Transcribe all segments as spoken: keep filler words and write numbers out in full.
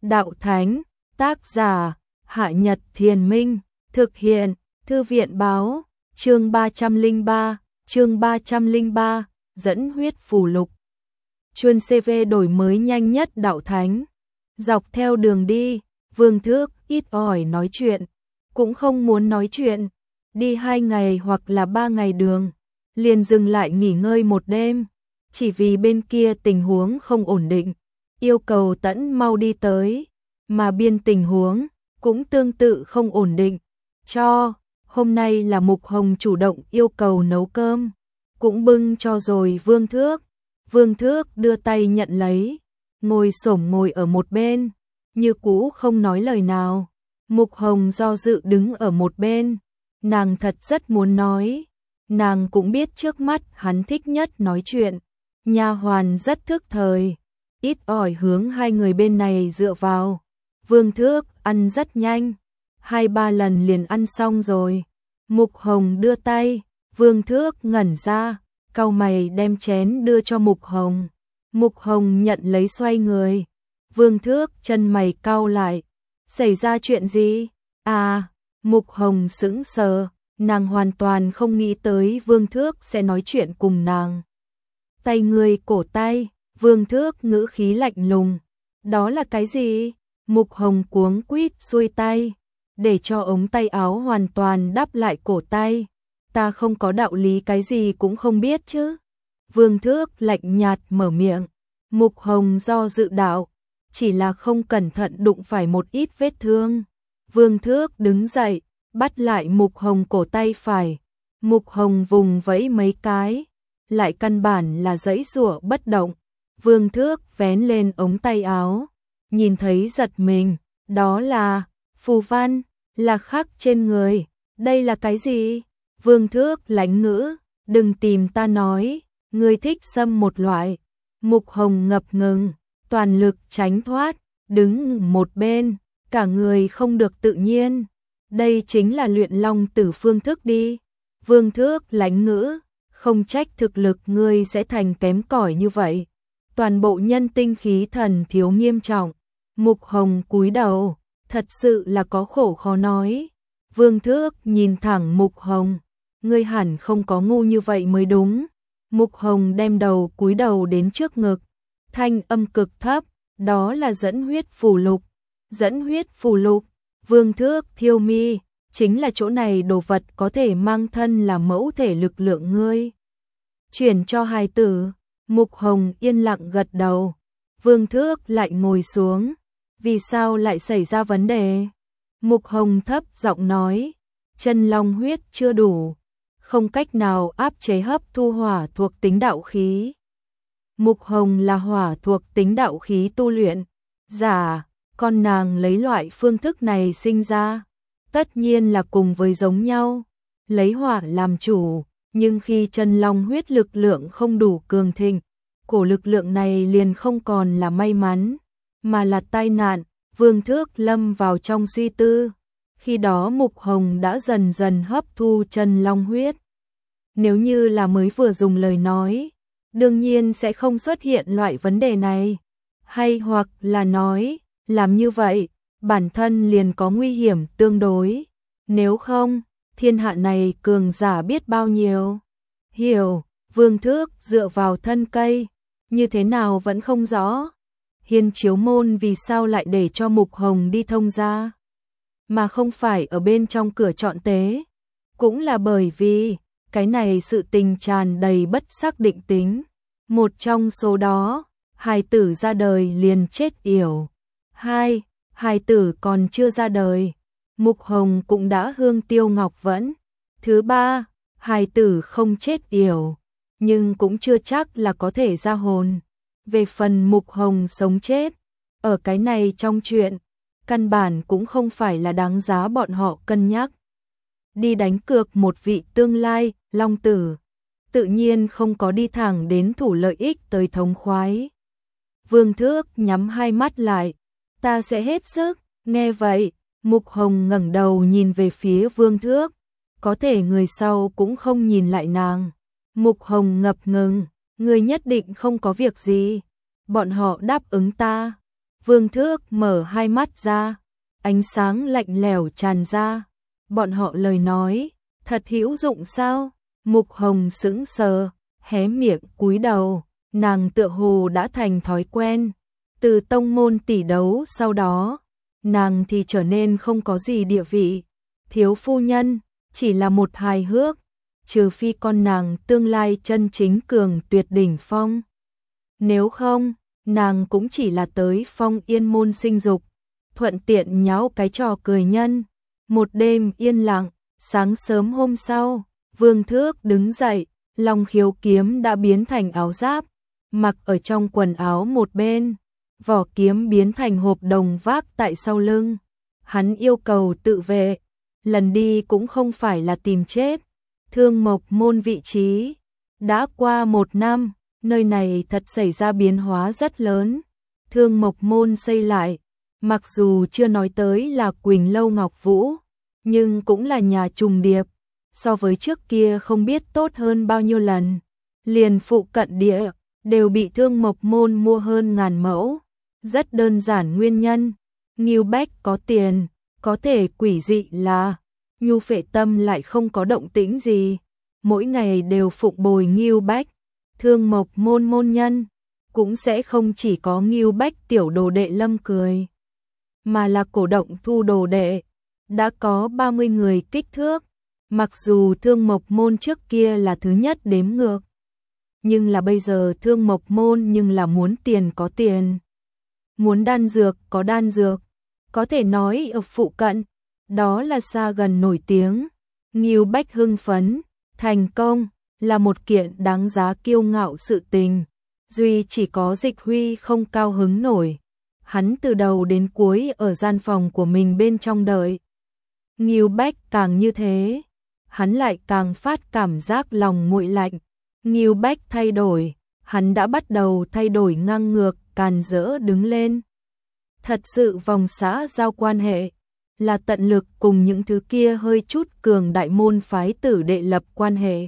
đạo thánh, tác giả, Hạ Nhật Thiền Minh, thực hiện, Thư viện báo, chương ba trăm lẻ ba, chương ba trăm lẻ ba, dẫn huyết phù lục. Chuân xê vê đổi mới nhanh nhất đạo thánh. Dọc theo đường đi, Vương Thước ít ỏi nói chuyện, cũng không muốn nói chuyện. Đi hai ngày hoặc là ba ngày đường, liền dừng lại nghỉ ngơi một đêm, chỉ vì bên kia tình huống không ổn định, yêu cầu Tẫn mau đi tới, mà biên tình huống cũng tương tự không ổn định. Cho, hôm nay là Mục Hồng chủ động yêu cầu nấu cơm, cũng bưng cho rồi Vương Thước. Vương Thước đưa tay nhận lấy, ngồi xổm ngồi ở một bên, như cũ không nói lời nào. Mục Hồng do dự đứng ở một bên, nàng thật rất muốn nói, nàng cũng biết trước mắt hắn thích nhất nói chuyện. Nha hoàn rất thức thời, ít ỏi hướng hai người bên này dựa vào. Vương Thước ăn rất nhanh, hai ba lần liền ăn xong rồi. Mục Hồng đưa tay, Vương Thước ngẩn ra, cau mày đem chén đưa cho Mục Hồng. Mục Hồng nhận lấy xoay người. Vương Thước chân mày cau lại. Xảy ra chuyện gì? À, Mục Hồng sững sờ, nàng hoàn toàn không nghĩ tới Vương Thước sẽ nói chuyện cùng nàng. Tay người cổ tay, Vương Thước ngữ khí lạnh lùng. Đó là cái gì? Mục Hồng cuống quýt xuôi tay, để cho ống tay áo hoàn toàn đắp lại cổ tay. Ta không có đạo lý cái gì cũng không biết chứ. Vương Thước lạnh nhạt mở miệng. Mục Hồng do dự đạo, chỉ là không cẩn thận đụng phải một ít vết thương. Vương Thước đứng dậy, bắt lại Mục Hồng cổ tay phải. Mục Hồng vùng vẫy mấy cái, lại căn bản là giãy giụa bất động. Vương Thước vén lên ống tay áo, nhìn thấy giật mình, đó là phù văn, là khắc trên người. Đây là cái gì? Vương Thước lãnh ngữ, đừng tìm ta nói, ngươi thích xâm một loại. Mục Hồng ngập ngừng, toàn lực tránh thoát, đứng một bên, cả người không được tự nhiên. Đây chính là luyện long tử phương thức đi. Vương Thước lãnh ngữ, không trách thực lực ngươi sẽ thành kém cỏi như vậy. Toàn bộ nhân tinh khí thần thiếu nghiêm trọng. Mục Hồng cúi đầu, thật sự là có khổ khó nói. Vương Thước nhìn thẳng Mục Hồng, ngươi hẳn không có ngu như vậy mới đúng. Mục Hồng đem đầu cúi đầu đến trước ngực, thanh âm cực thấp, đó là dẫn huyết phù lục. Dẫn huyết phù lục, Vương Thước thiêu mi, chính là chỗ này đồ vật có thể mang thân là mẫu thể lực lượng ngươi. Chuyển cho hài tử. Mục Hồng yên lặng gật đầu. Vương Thước lại ngồi xuống. Vì sao lại xảy ra vấn đề? Mục Hồng thấp giọng nói, chân long huyết chưa đủ, không cách nào áp chế hấp thu hỏa thuộc tính đạo khí. Mục Hồng là hỏa thuộc tính đạo khí tu luyện giả, con nàng lấy loại phương thức này sinh ra, tất nhiên là cùng với giống nhau, lấy hỏa làm chủ, nhưng khi chân long huyết lực lượng không đủ cường thịnh, cổ lực lượng này liền không còn là may mắn, mà là tai nạn. Vương Thước lâm vào trong suy tư, khi đó Mục Hồng đã dần dần hấp thu chân long huyết. Nếu như là mới vừa dùng lời nói, đương nhiên sẽ không xuất hiện loại vấn đề này, hay hoặc là nói, làm như vậy, bản thân liền có nguy hiểm tương đối, nếu không, thiên hạ này cường giả biết bao nhiêu. Hiểu, Vương Thước dựa vào thân cây, như thế nào vẫn không rõ. Hiên Chiếu Môn vì sao lại để cho Mục Hồng đi thông ra, mà không phải ở bên trong cửa chọn tế? Cũng là bởi vì, cái này sự tình tràn đầy bất xác định tính. Một trong số đó, hài tử ra đời liền chết yểu. Hai, hài tử còn chưa ra đời, Mục Hồng cũng đã hương tiêu ngọc vẫn. Thứ ba, hài tử không chết yểu, nhưng cũng chưa chắc là có thể ra hồn. Về phần Mục Hồng sống chết, ở cái này trong chuyện, căn bản cũng không phải là đáng giá bọn họ cân nhắc. Đi đánh cược một vị tương lai, long tử, tự nhiên không có đi thẳng đến thủ lợi ích tới thống khoái. Vương Thước nhắm hai mắt lại, ta sẽ hết sức. Nghe vậy, Mục Hồng ngẩng đầu nhìn về phía Vương Thước, có thể người sau cũng không nhìn lại nàng. Mục Hồng ngập ngừng, người nhất định không có việc gì. Bọn họ đáp ứng ta. Vương Thước mở hai mắt ra, ánh sáng lạnh lẽo tràn ra. Bọn họ lời nói, thật hữu dụng sao? Mục Hồng sững sờ, hé miệng cúi đầu, nàng tựa hồ đã thành thói quen. Từ tông môn tỷ đấu sau đó, nàng thì trở nên không có gì địa vị. Thiếu phu nhân, chỉ là một hài hước, trừ phi con nàng tương lai chân chính cường tuyệt đỉnh phong. Nếu không, nàng cũng chỉ là tới Phong Yên môn sinh dục, thuận tiện nháo cái trò cười nhân. Một đêm yên lặng, sáng sớm hôm sau, Vương Thước đứng dậy, Long Khiếu kiếm đã biến thành áo giáp, mặc ở trong quần áo một bên, vỏ kiếm biến thành hộp đồng vác tại sau lưng. Hắn yêu cầu tự vệ, lần đi cũng không phải là tìm chết. Thương Mộc môn vị trí, đã qua một năm, nơi này thật xảy ra biến hóa rất lớn. Thương Mộc môn xây lại, mặc dù chưa nói tới là Quỳnh Lâu Ngọc Vũ, nhưng cũng là nhà trùng điệp, so với trước kia không biết tốt hơn bao nhiêu lần. Liền phụ cận địa, đều bị Thương Mộc môn mua hơn ngàn mẫu. Rất đơn giản nguyên nhân, Ngưu Bách có tiền, có thể quỷ dị là Nhu Phệ Tâm lại không có động tĩnh gì, mỗi ngày đều phụng bồi Ngưu Bách. Thương Mộc môn môn nhân cũng sẽ không chỉ có Ngưu Bách tiểu đồ đệ Lâm Cười, mà là cổ động thu đồ đệ, đã có ba mươi người kích thước. Mặc dù Thương Mộc môn trước kia là thứ nhất đếm ngược, nhưng là bây giờ Thương Mộc môn nhưng là muốn tiền có tiền, muốn đan dược có đan dược, có thể nói ở phụ cận, đó là xa gần nổi tiếng. Ngưu Bách hưng phấn, thành công là một kiện đáng giá kiêu ngạo sự tình, duy chỉ có Dịch Huy không cao hứng nổi. Hắn từ đầu đến cuối ở gian phòng của mình bên trong đợi. Ngưu Bách càng như thế, hắn lại càng phát cảm giác lòng nguội lạnh. Ngưu Bách thay đổi, hắn đã bắt đầu thay đổi ngang ngược, càn rỡ đứng lên. Thật sự vòng xã giao quan hệ, là tận lực cùng những thứ kia hơi chút cường đại môn phái tử đệ lập quan hệ.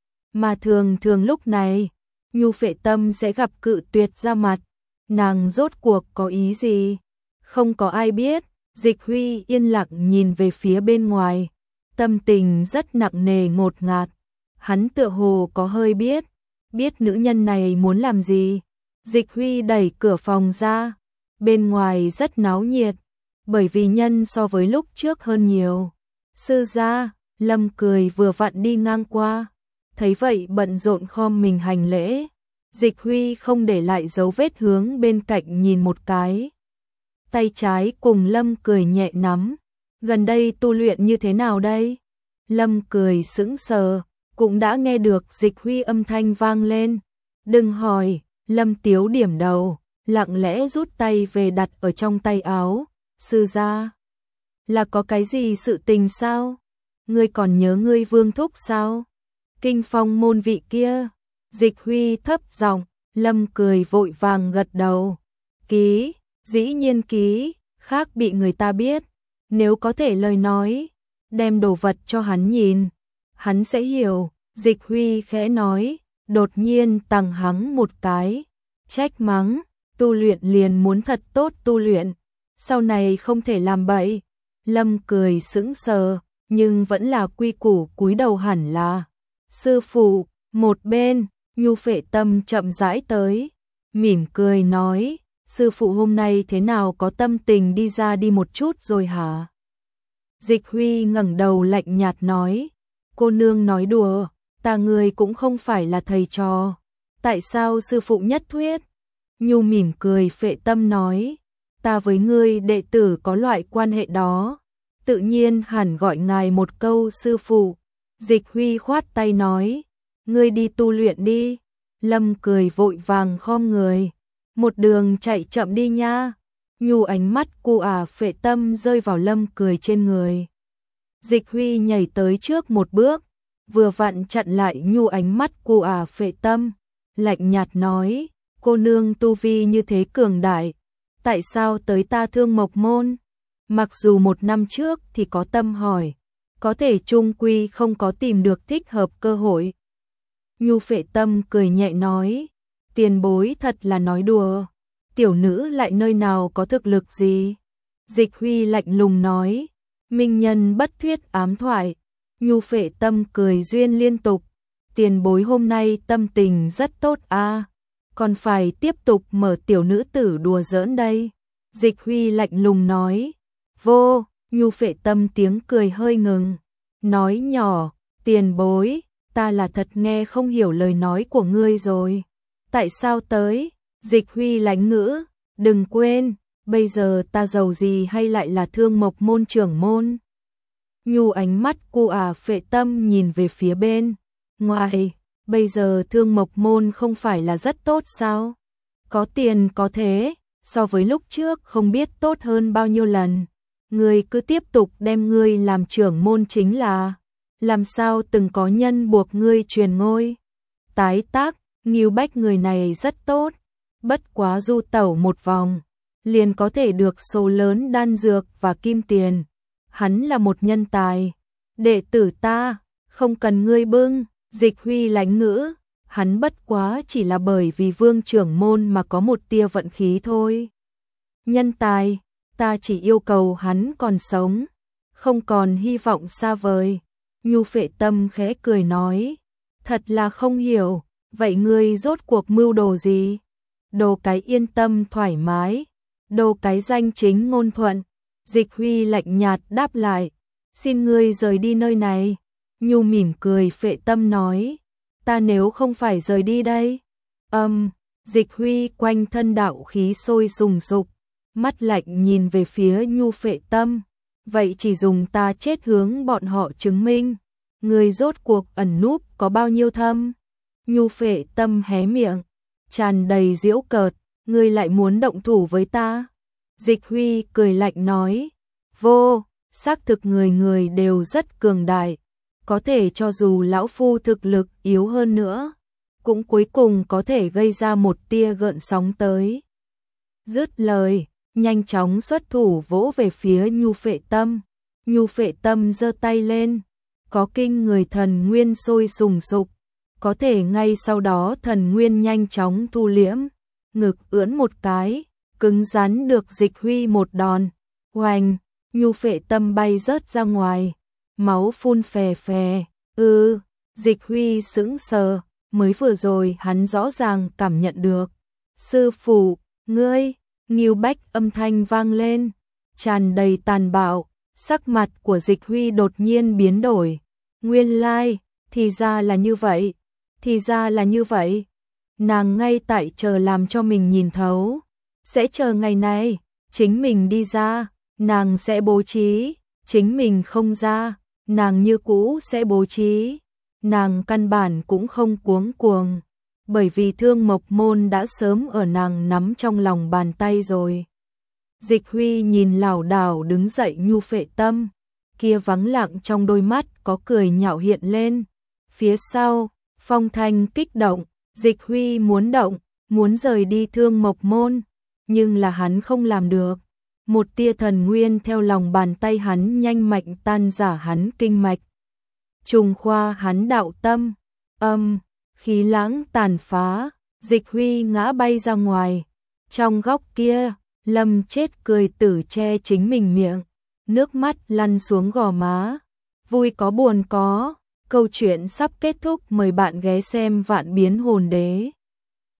Mà thường thường lúc này, Nhu Phệ Tâm sẽ gặp cự tuyệt ra mặt, nàng rốt cuộc có ý gì? Không có ai biết. Dịch Huy yên lặng nhìn về phía bên ngoài, tâm tình rất nặng nề ngột ngạt. Hắn tựa hồ có hơi biết, biết nữ nhân này muốn làm gì. Dịch Huy đẩy cửa phòng ra, bên ngoài rất náo nhiệt, bởi vì nhân so với lúc trước hơn nhiều. Sư gia, Lâm Cười vừa vặn đi ngang qua, thấy vậy bận rộn khom mình hành lễ. Dịch Huy không để lại dấu vết hướng bên cạnh nhìn một cái. Tay trái cùng Lâm Cười nhẹ nắm. Gần đây tu luyện như thế nào đây? Lâm Cười sững sờ, cũng đã nghe được Dịch Huy âm thanh vang lên. Đừng hỏi, Lâm Tiếu điểm đầu, lặng lẽ rút tay về đặt ở trong tay áo. Sư gia, là có cái gì sự tình sao? Ngươi còn nhớ ngươi Vương thúc sao? Kinh Phong môn vị kia. Dịch Huy thấp giọng, Lâm Cười vội vàng gật đầu. Ký, dĩ nhiên ký, khác bị người ta biết. Nếu có thể lời nói, đem đồ vật cho hắn nhìn, hắn sẽ hiểu. Dịch Huy khẽ nói, đột nhiên tằng hắng một cái, trách mắng, tu luyện liền muốn thật tốt tu luyện, sau này không thể làm bậy. Lâm Cười sững sờ, nhưng vẫn là quy củ cúi đầu hẳn là. Sư phụ, một bên, Nhu Phệ Tâm chậm rãi tới, mỉm cười nói, sư phụ hôm nay thế nào có tâm tình đi ra đi một chút rồi hả? Dịch Huy ngẩng đầu lạnh nhạt nói, cô nương nói đùa, ta người cũng không phải là thầy trò, tại sao sư phụ nhất thuyết? Nhu mỉm cười. Phệ Tâm nói, ta với ngươi đệ tử có loại quan hệ đó, tự nhiên hẳn gọi ngài một câu sư phụ. Dịch Huy khoát tay nói, ngươi đi tu luyện đi. Lâm Cười vội vàng khom người, một đường chạy chậm đi nha. Nhu ánh mắt cu à Phệ Tâm rơi vào Lâm Cười trên người. Dịch Huy nhảy tới trước một bước, vừa vặn chặn lại Nhu ánh mắt cu à Phệ Tâm, lạnh nhạt nói, cô nương tu vi như thế cường đại, tại sao tới ta Thương Mộc môn? Mặc dù một năm trước thì có tâm hỏi, có thể chung quy không có tìm được thích hợp cơ hội. Nhu Phệ Tâm cười nhẹ nói, tiền bối thật là nói đùa, tiểu nữ lại nơi nào có thực lực gì? Dịch Huy lạnh lùng nói, minh nhân bất thuyết ám thoại. Nhu Phệ Tâm cười duyên liên tục, tiền bối hôm nay tâm tình rất tốt a, còn phải tiếp tục mở tiểu nữ tử đùa giỡn đây. Dịch Huy lạnh lùng nói, vô. Nhu Phệ Tâm tiếng cười hơi ngừng, nói nhỏ, tiền bối, ta là thật nghe không hiểu lời nói của ngươi rồi. Tại sao tới? Dịch Huy lánh ngữ, đừng quên, bây giờ ta giàu gì hay lại là Thương Mộc môn trưởng môn. Nhu ánh mắt cô à Phệ Tâm nhìn về phía bên ngoài, bây giờ Thương Mộc môn không phải là rất tốt sao? Có tiền có thế, so với lúc trước không biết tốt hơn bao nhiêu lần. Ngươi cứ tiếp tục đem ngươi làm trưởng môn chính là, làm sao từng có nhân buộc ngươi truyền ngôi. Tái tác, Ngưu Bách người này rất tốt, bất quá du tẩu một vòng, liền có thể được số lớn đan dược và kim tiền. Hắn là một nhân tài, đệ tử ta, không cần ngươi bưng. Dịch Huy lánh ngữ, hắn bất quá chỉ là bởi vì vương trưởng môn mà có một tia vận khí thôi. Nhân tài, ta chỉ yêu cầu hắn còn sống, không còn hy vọng xa vời. Nhu Phệ Tâm khẽ cười nói, thật là không hiểu, vậy ngươi rốt cuộc mưu đồ gì? Đồ cái yên tâm thoải mái, đồ cái danh chính ngôn thuận. Dịch Huy lạnh nhạt đáp lại, xin ngươi rời đi nơi này. Nhu mỉm cười Phệ Tâm nói, ta nếu không phải rời đi đây. Âm, um, Dịch Huy quanh thân đạo khí sôi sùng sục, mắt lạnh nhìn về phía Nhu Phệ Tâm, vậy chỉ dùng ta chết hướng bọn họ chứng minh, người rốt cuộc ẩn núp có bao nhiêu thâm. Nhu Phệ Tâm hé miệng, tràn đầy giễu cợt, ngươi lại muốn động thủ với ta? Dịch Huy cười lạnh nói, vô, xác thực người người đều rất cường đại, có thể cho dù lão phu thực lực yếu hơn nữa, cũng cuối cùng có thể gây ra một tia gợn sóng tới. Dứt lời, nhanh chóng xuất thủ vỗ về phía Nhu Phệ Tâm. Nhu Phệ Tâm giơ tay lên, có kinh người thần nguyên sôi sùng sục, có thể ngay sau đó thần nguyên nhanh chóng thu liễm, ngực ưỡn một cái, cứng rắn được Dịch Huy một đòn. Oanh, Nhu Phệ Tâm bay rớt ra ngoài, máu phun phè phè. Ừ, Dịch Huy sững sờ, mới vừa rồi hắn rõ ràng cảm nhận được. Sư phụ, ngươi, Ngưu Bách âm thanh vang lên, tràn đầy tàn bạo, sắc mặt của Dịch Huy đột nhiên biến đổi. Nguyên lai, thì ra là như vậy, thì ra là như vậy. Nàng ngay tại chờ làm cho mình nhìn thấu, sẽ chờ ngày này, chính mình đi ra, nàng sẽ bố trí, chính mình không ra, nàng như cũ sẽ bố trí. Nàng căn bản cũng không cuống cuồng, bởi vì Thương Mộc môn đã sớm ở nàng nắm trong lòng bàn tay rồi. Dịch Huy nhìn lảo đảo đứng dậy Nhu Phệ Tâm, kia vắng lặng trong đôi mắt có cười nhạo hiện lên. Phía sau, phong thanh kích động, Dịch Huy muốn động, muốn rời đi Thương Mộc môn, nhưng là hắn không làm được. Một tia thần nguyên theo lòng bàn tay hắn nhanh mạnh tan rã hắn kinh mạch, trùng khoa hắn đạo tâm. Âm, khí lãng tàn phá, Dịch Huy ngã bay ra ngoài. Trong góc kia, Lâm Chết cười tử che chính mình miệng, nước mắt lăn xuống gò má. Vui có buồn có, câu chuyện sắp kết thúc, mời bạn ghé xem Vạn Biến Hồn Đế.